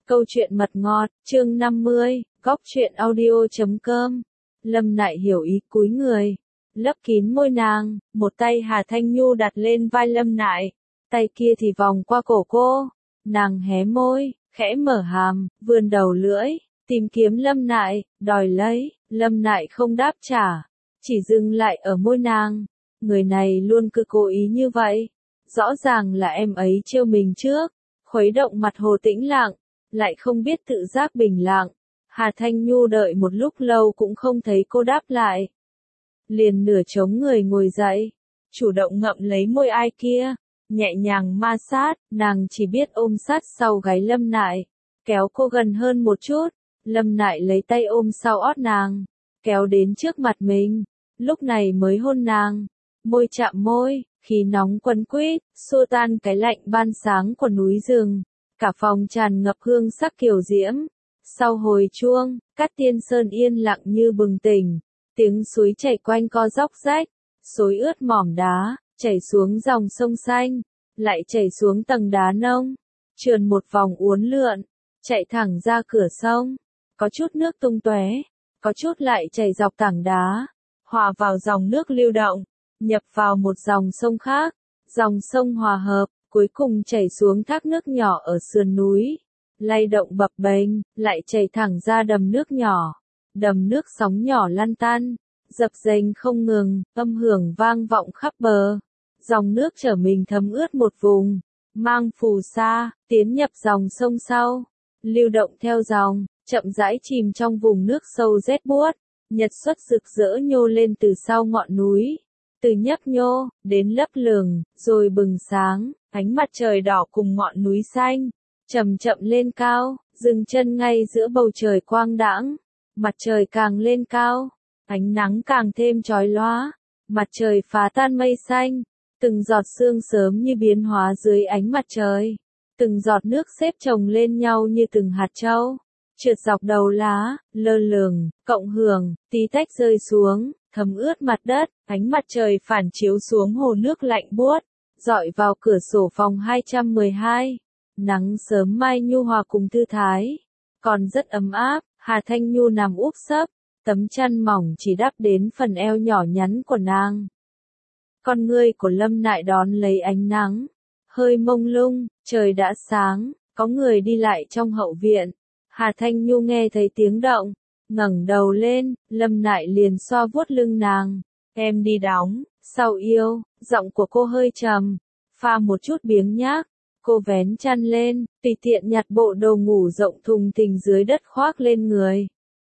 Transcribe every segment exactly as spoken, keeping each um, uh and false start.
Câu chuyện mật ngọt, chương năm mươi, góc truyện audio chấm com. Lâm Nại hiểu ý cúi người, lấp kín môi nàng, một tay Hà Thanh Nhu đặt lên vai Lâm Nại, tay kia thì vòng qua cổ cô. Nàng hé môi, khẽ mở hàm, vươn đầu lưỡi, tìm kiếm Lâm Nại, đòi lấy. Lâm Nại không đáp trả, chỉ dừng lại ở môi nàng. Người này luôn cứ cố ý như vậy. Rõ ràng là em ấy trêu mình trước, khuấy động mặt hồ tĩnh lặng, lại không biết tự giác bình lặng. Hà Thanh Nhu đợi một lúc lâu cũng không thấy cô đáp lại. Liền nửa chống người ngồi dậy, chủ động ngậm lấy môi ai kia, nhẹ nhàng ma sát. Nàng chỉ biết ôm sát sau gáy Lâm Nại, kéo cô gần hơn một chút. Lâm Nại lấy tay ôm sau ót nàng, kéo đến trước mặt mình, lúc này mới hôn nàng. Môi chạm môi, khí nóng quấn quýt, xua tan cái lạnh ban sáng của núi rừng. Cả phòng tràn ngập hương sắc kiều diễm. Sau hồi chuông, Cát Tiên Sơn yên lặng như bừng tỉnh. Tiếng suối chảy quanh co dốc rách, xối ướt mỏm đá, chảy xuống dòng sông xanh, lại chảy xuống tầng đá nông, trườn một vòng uốn lượn, chạy thẳng ra cửa sông. Có chút nước tung tóe, có chút lại chảy dọc tảng đá, hòa vào dòng nước lưu động, nhập vào một dòng sông khác. Dòng sông hòa hợp, cuối cùng chảy xuống thác nước nhỏ ở sườn núi, lay động bập bềnh, lại chảy thẳng ra đầm nước nhỏ. Đầm nước sóng nhỏ lăn tăn, dập dềnh không ngừng, âm hưởng vang vọng khắp bờ. Dòng nước chở mình thấm ướt một vùng, mang phù sa, tiến nhập dòng sông sau, lưu động theo dòng, chậm rãi chìm trong vùng nước sâu rét buốt. Nhật xuất rực rỡ nhô lên từ sau ngọn núi, từ nhấp nhô, đến lấp lửng, rồi bừng sáng. Ánh mặt trời đỏ cùng ngọn núi xanh, chậm chậm lên cao, dừng chân ngay giữa bầu trời quang đãng. Mặt trời càng lên cao, ánh nắng càng thêm chói lóa, mặt trời phá tan mây xanh, từng giọt sương sớm như biến hóa dưới ánh mặt trời, từng giọt nước xếp chồng lên nhau như từng hạt châu, trượt dọc đầu lá, lơ lửng, cộng hưởng, tí tách rơi xuống, thấm ướt mặt đất. Ánh mặt trời phản chiếu xuống hồ nước lạnh buốt, dọi vào cửa sổ phòng hai trăm mười hai. Nắng sớm mai nhu hòa cùng thư thái, còn rất ấm áp. Hà Thanh Nhu nằm úp sấp, tấm chăn mỏng chỉ đắp đến phần eo nhỏ nhắn của nàng. Con ngươi của Lâm Nại đón lấy ánh nắng, hơi mông lung. Trời đã sáng, có người đi lại trong hậu viện. Hà Thanh Nhu nghe thấy tiếng động, ngẩng đầu lên, Lâm Nại liền xoa vuốt lưng nàng. Em đi đóng, sau yêu. Giọng của cô hơi trầm, pha một chút biếng nhác. Cô vén chăn lên, tùy tiện nhặt bộ đồ ngủ rộng thùng thình dưới đất khoác lên người.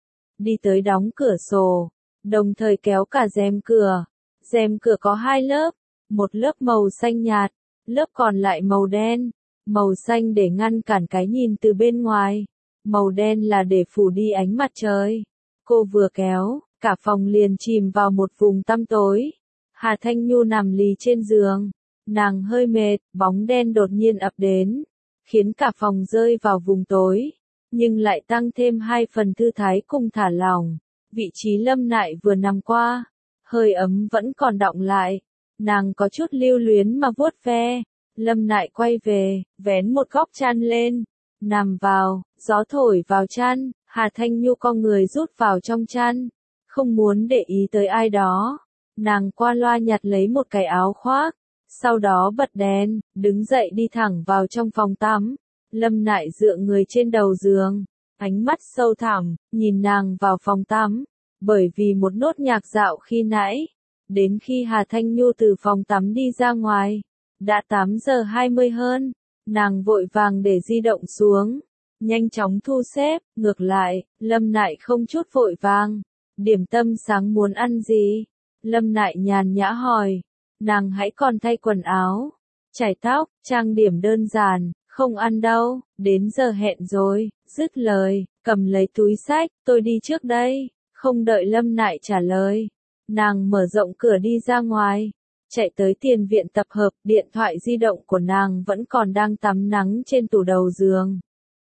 Đi tới đóng cửa sổ, đồng thời kéo cả rèm cửa. Rèm cửa có hai lớp, một lớp màu xanh nhạt, lớp còn lại màu đen. Màu xanh để ngăn cản cái nhìn từ bên ngoài, màu đen là để phủ đi ánh mặt trời. Cô vừa kéo, cả phòng liền chìm vào một vùng tăm tối. Hà Thanh Nhu nằm lì trên giường. Nàng hơi mệt, bóng đen đột nhiên ập đến, khiến cả phòng rơi vào vùng tối, nhưng lại tăng thêm hai phần thư thái cùng thả lỏng. Vị trí Lâm Nại vừa nằm qua, hơi ấm vẫn còn đọng lại, nàng có chút lưu luyến mà vuốt ve. Lâm Nại quay về, vén một góc chăn lên, nằm vào, gió thổi vào chăn. Hà Thanh Nhu co người rút vào trong chăn, không muốn để ý tới ai đó. Nàng qua loa nhặt lấy một cái áo khoác, sau đó bật đèn, đứng dậy đi thẳng vào trong phòng tắm. Lâm Nại dựa người trên đầu giường, ánh mắt sâu thẳm, nhìn nàng vào phòng tắm. Bởi vì một nốt nhạc dạo khi nãy, đến khi Hà Thanh Nhu từ phòng tắm đi ra ngoài, đã tám giờ hai mươi hơn. Nàng vội vàng để di động xuống, nhanh chóng thu xếp. Ngược lại, Lâm Nại không chút vội vàng. Điểm tâm sáng muốn ăn gì? Lâm Nại nhàn nhã hỏi. Nàng hãy còn thay quần áo, chải tóc, trang điểm đơn giản. Không ăn đâu, đến giờ hẹn rồi. Dứt lời, cầm lấy túi xách, tôi đi trước đây. Không đợi Lâm Nại trả lời, nàng mở rộng cửa đi ra ngoài, chạy tới tiền viện tập hợp. Điện thoại di động của nàng vẫn còn đang tắm nắng trên tủ đầu giường.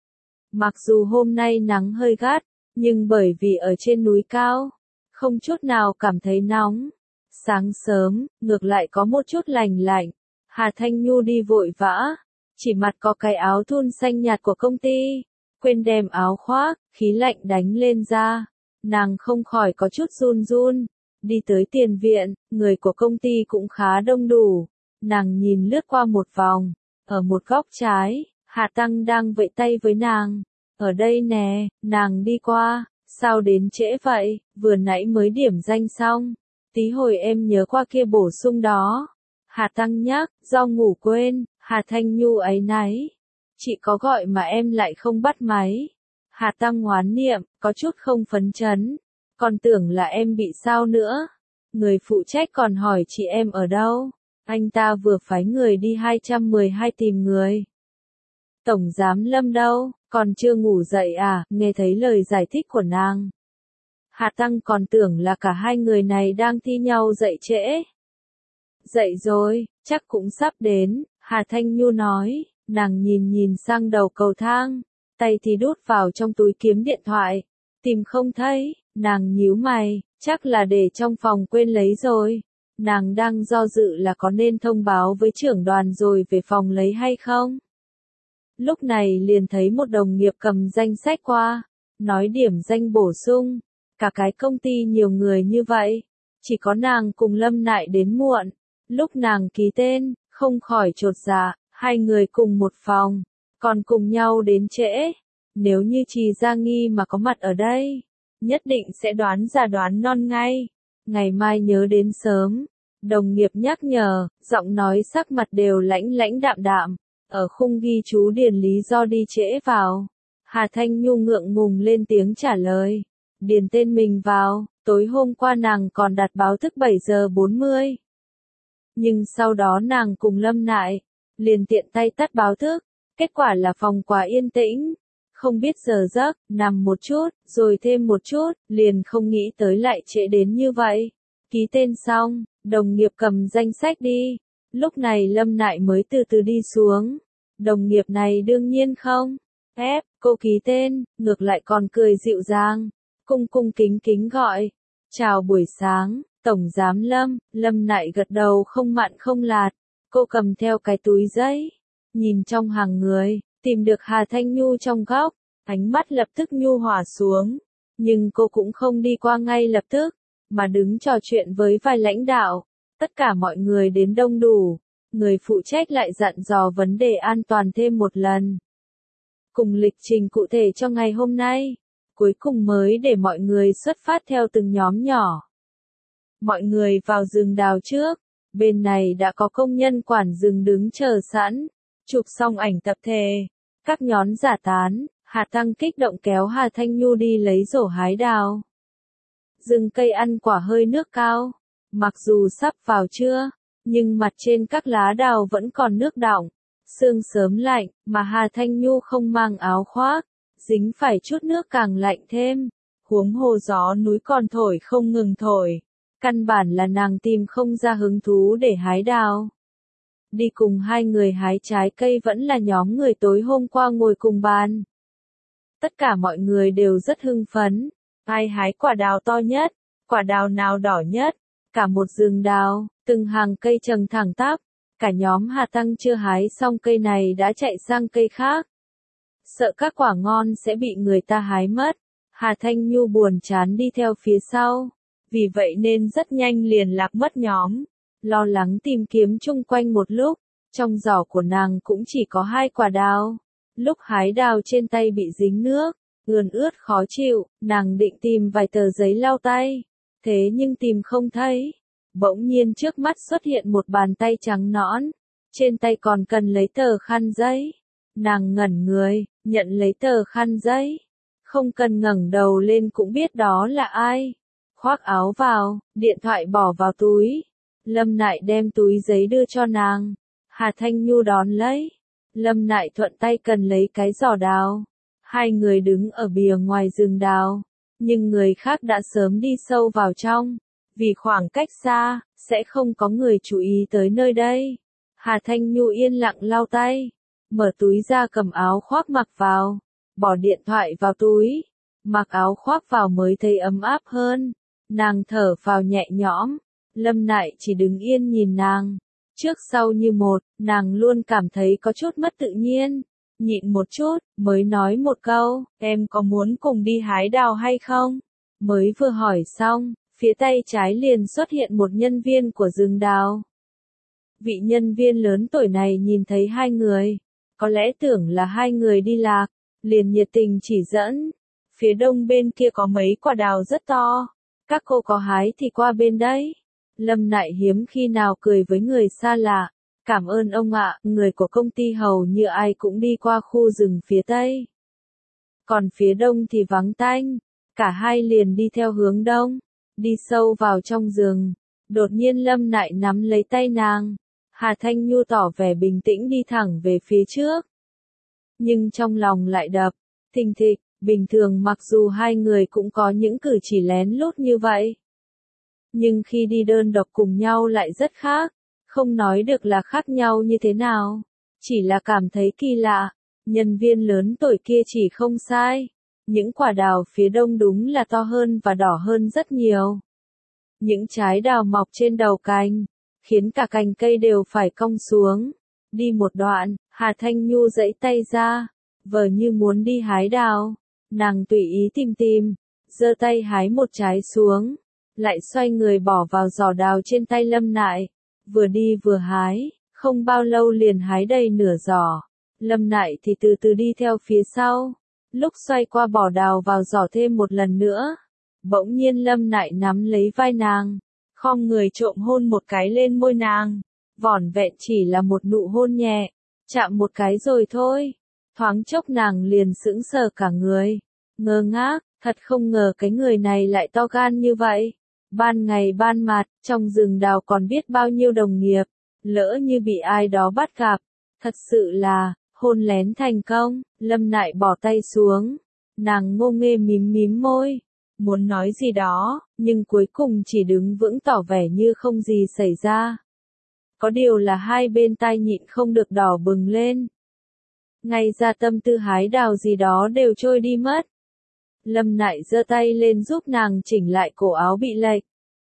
Mặc dù hôm nay nắng hơi gắt, nhưng bởi vì ở trên núi cao, không chút nào cảm thấy nóng. Sáng sớm, ngược lại có một chút lành lạnh. Hà Thanh Nhu đi vội vã, chỉ mặc có cái áo thun xanh nhạt của công ty, quên đem áo khoác, khí lạnh đánh lên da. Nàng không khỏi có chút run run. Đi tới tiền viện, người của công ty cũng khá đông đủ. Nàng nhìn lướt qua một vòng. Ở một góc trái, Hà Tăng đang vẫy tay với nàng. Ở đây nè, nàng đi qua. Sao đến trễ vậy, vừa nãy mới điểm danh xong. Tí hồi em nhớ qua kia bổ sung đó. Hà Tăng nhắc, do ngủ quên. Hà Thanh Nhu áy náy. Chị có gọi mà em lại không bắt máy. Hà Tăng hoán niệm, có chút không phấn chấn. Còn tưởng là em bị sao nữa. Người phụ trách còn hỏi chị em ở đâu. Anh ta vừa phái người đi hai trăm mười hai tìm người. Tổng giám Lâm đâu, còn chưa ngủ dậy à, nghe thấy lời giải thích của nàng. Hà Tăng còn tưởng là cả hai người này đang thi nhau dậy trễ. Dậy rồi, chắc cũng sắp đến, Hà Thanh Nhu nói, nàng nhìn nhìn sang đầu cầu thang, tay thì đút vào trong túi kiếm điện thoại, tìm không thấy, nàng nhíu mày, chắc là để trong phòng quên lấy rồi. Nàng đang do dự là có nên thông báo với trưởng đoàn rồi về phòng lấy hay không. Lúc này liền thấy một đồng nghiệp cầm danh sách qua, nói điểm danh bổ sung, cả cái công ty nhiều người như vậy, chỉ có nàng cùng Lâm Nại đến muộn. Lúc nàng ký tên, không khỏi chột dạ, hai người cùng một phòng, còn cùng nhau đến trễ. Nếu như Trì Gia Nghi mà có mặt ở đây, nhất định sẽ đoán ra đoán non ngay. Ngày mai nhớ đến sớm. Đồng nghiệp nhắc nhở, giọng nói sắc mặt đều lãnh lãnh đạm đạm. Ở khung ghi chú điền lý do đi trễ vào. Hà Thanh Nhu ngượng ngùng lên tiếng trả lời. Điền tên mình vào, tối hôm qua nàng còn đặt báo thức bảy giờ bốn mươi. Nhưng sau đó nàng cùng Lâm Nại, liền tiện tay tắt báo thức. Kết quả là phòng quá yên tĩnh. Không biết giờ giấc, nằm một chút, rồi thêm một chút, liền không nghĩ tới lại trễ đến như vậy. Ký tên xong, đồng nghiệp cầm danh sách đi. Lúc này Lâm Nại mới từ từ đi xuống. Đồng nghiệp này đương nhiên không ép cô ký tên, ngược lại còn cười dịu dàng, cung cung kính kính gọi. Chào buổi sáng, Tổng Giám Lâm. Lâm Nại gật đầu không mặn không lạt. Cô cầm theo cái túi giấy, nhìn trong hàng người, tìm được Hà Thanh Nhu trong góc, ánh mắt lập tức nhu hòa xuống. Nhưng cô cũng không đi qua ngay lập tức, mà đứng trò chuyện với vài lãnh đạo. Tất cả mọi người đến đông đủ, người phụ trách lại dặn dò vấn đề an toàn thêm một lần. Cùng lịch trình cụ thể cho ngày hôm nay, cuối cùng mới để mọi người xuất phát theo từng nhóm nhỏ. Mọi người vào rừng đào trước, bên này đã có công nhân quản rừng đứng chờ sẵn, chụp xong ảnh tập thể, các nhón giả tán, Hà Tăng kích động kéo Hà Thanh Nhu đi lấy rổ hái đào. Rừng cây ăn quả hơi nước cao, mặc dù sắp vào trưa, nhưng mặt trên các lá đào vẫn còn nước đọng, sương sớm lạnh, mà Hà Thanh Nhu không mang áo khoác, dính phải chút nước càng lạnh thêm, huống hồ gió núi còn thổi không ngừng thổi, căn bản là nàng tìm không ra hứng thú để hái đào. Đi cùng hai người hái trái cây vẫn là nhóm người tối hôm qua ngồi cùng bàn. Tất cả mọi người đều rất hưng phấn, ai hái quả đào to nhất, quả đào nào đỏ nhất, cả một rừng đào, từng hàng cây trồng thẳng tắp, cả nhóm Hà Tăng chưa hái xong cây này đã chạy sang cây khác. Sợ các quả ngon sẽ bị người ta hái mất, Hà Thanh Nhu buồn chán đi theo phía sau, vì vậy nên rất nhanh liền lạc mất nhóm, lo lắng tìm kiếm chung quanh một lúc, trong giỏ của nàng cũng chỉ có hai quả đào. Lúc hái đào trên tay bị dính nước, ươn ướt khó chịu, nàng định tìm vài tờ giấy lau tay, thế nhưng tìm không thấy. Bỗng nhiên trước mắt xuất hiện một bàn tay trắng nõn, trên tay còn cần lấy tờ khăn giấy. Nàng ngẩn người, nhận lấy tờ khăn giấy, không cần ngẩng đầu lên cũng biết đó là ai. Khoác áo vào, điện thoại bỏ vào túi. Lâm Nại đem túi giấy đưa cho nàng. Hà Thanh Nhu đón lấy. Lâm Nại thuận tay cần lấy cái giỏ đào. Hai người đứng ở bìa ngoài rừng đào, nhưng người khác đã sớm đi sâu vào trong. Vì khoảng cách xa, sẽ không có người chú ý tới nơi đây. Hà Thanh Nhu yên lặng lau tay, mở túi ra cầm áo khoác mặc vào, bỏ điện thoại vào túi, mặc áo khoác vào mới thấy ấm áp hơn. Nàng thở vào nhẹ nhõm, Lâm Nại chỉ đứng yên nhìn nàng. Trước sau như một, nàng luôn cảm thấy có chút mất tự nhiên. nhịn một chút, mới nói một câu, em có muốn cùng đi hái đào hay không? Mới vừa hỏi xong, phía tay trái liền xuất hiện một nhân viên của rừng đào. Vị nhân viên lớn tuổi này nhìn thấy hai người, có lẽ tưởng là hai người đi lạc, liền nhiệt tình chỉ dẫn. Phía đông bên kia có mấy quả đào rất to, các cô có hái thì qua bên đấy. Lâm Nại hiếm khi nào cười với người xa lạ. Cảm ơn ông ạ, người của công ty hầu như ai cũng đi qua khu rừng phía tây. Còn phía đông thì vắng tanh, cả hai liền đi theo hướng đông, đi sâu vào trong rừng. Đột nhiên Lâm Nại nắm lấy tay nàng, Hà Thanh Nhu tỏ vẻ bình tĩnh đi thẳng về phía trước. Nhưng trong lòng lại đập, thình thịch, bình thường mặc dù hai người cũng có những cử chỉ lén lút như vậy. Nhưng khi đi đơn độc cùng nhau lại rất khác. Không nói được là khác nhau như thế nào, chỉ là cảm thấy kỳ lạ, nhân viên lớn tuổi kia chỉ không sai, những quả đào phía đông đúng là to hơn và đỏ hơn rất nhiều. Những trái đào mọc trên đầu cành, khiến cả cành cây đều phải cong xuống. Đi một đoạn, Hà Thanh Nhu giãy tay ra, vờ như muốn đi hái đào, nàng tùy ý tìm tìm, giơ tay hái một trái xuống, lại xoay người bỏ vào giỏ đào trên tay Lâm Nại. Vừa đi vừa hái, không bao lâu liền hái đầy nửa giỏ. Lâm Nại thì từ từ đi theo phía sau. Lúc xoay qua bỏ đào vào giỏ thêm một lần nữa. Bỗng nhiên Lâm Nại nắm lấy vai nàng, khom người trộm hôn một cái lên môi nàng. Vỏn vẹn chỉ là một nụ hôn nhẹ, chạm một cái rồi thôi. Thoáng chốc nàng liền sững sờ cả người, ngơ ngác, thật không ngờ cái người này lại to gan như vậy. Ban ngày ban mặt, trong rừng đào còn biết bao nhiêu đồng nghiệp, lỡ như bị ai đó bắt gặp, thật sự là, hôn lén thành công. Lâm Nại bỏ tay xuống, nàng ngô nghê mím mím môi, muốn nói gì đó, nhưng cuối cùng chỉ đứng vững tỏ vẻ như không gì xảy ra. Có điều là hai bên tai nhịn không được đỏ bừng lên. Ngay ra tâm tư hái đào gì đó đều trôi đi mất. Lâm Nại giơ tay lên giúp nàng chỉnh lại cổ áo bị lệch.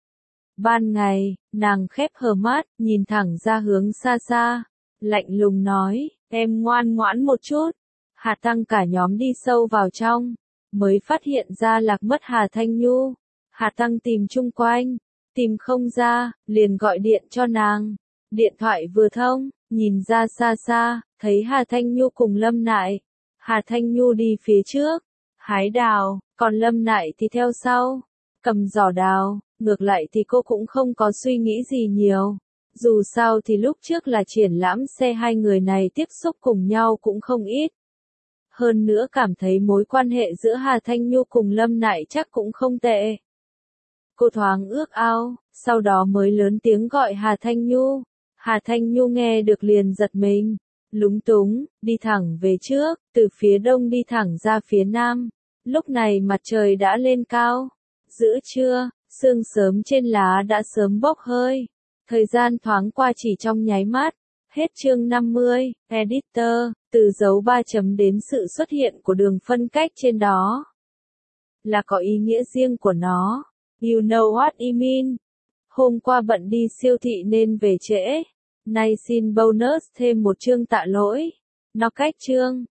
Ban ngày, nàng khép hờ mắt, nhìn thẳng ra hướng xa xa, lạnh lùng nói, em ngoan ngoãn một chút. Hà Tăng cả nhóm đi sâu vào trong, mới phát hiện ra lạc mất Hà Thanh Nhu. Hà Tăng tìm chung quanh, tìm không ra, liền gọi điện cho nàng. Điện thoại vừa thông, nhìn ra xa xa, thấy Hà Thanh Nhu cùng Lâm Nại. Hà Thanh Nhu đi phía trước, hái đào, còn Lâm Nại thì theo sau, cầm giỏ đào. Ngược lại thì cô cũng không có suy nghĩ gì nhiều. Dù sao thì lúc trước là triển lãm xe hai người này tiếp xúc cùng nhau cũng không ít. Hơn nữa cảm thấy mối quan hệ giữa Hà Thanh Nhu cùng Lâm Nại chắc cũng không tệ. Cô thoáng ước ao, sau đó mới lớn tiếng gọi Hà Thanh Nhu. Hà Thanh Nhu nghe được liền giật mình, lúng túng, đi thẳng về trước, từ phía đông đi thẳng ra phía nam. Lúc này mặt trời đã lên cao. Giữa trưa, sương sớm trên lá đã sớm bốc hơi. Thời gian thoáng qua chỉ trong nháy mắt. Hết chương năm mươi, Editor, từ dấu ba chấm đến sự xuất hiện của đường phân cách trên đó. Là có ý nghĩa riêng của nó. You know what I mean. Hôm qua bận đi siêu thị nên về trễ. Nay xin bonus thêm một chương tạ lỗi. Nó cách chương.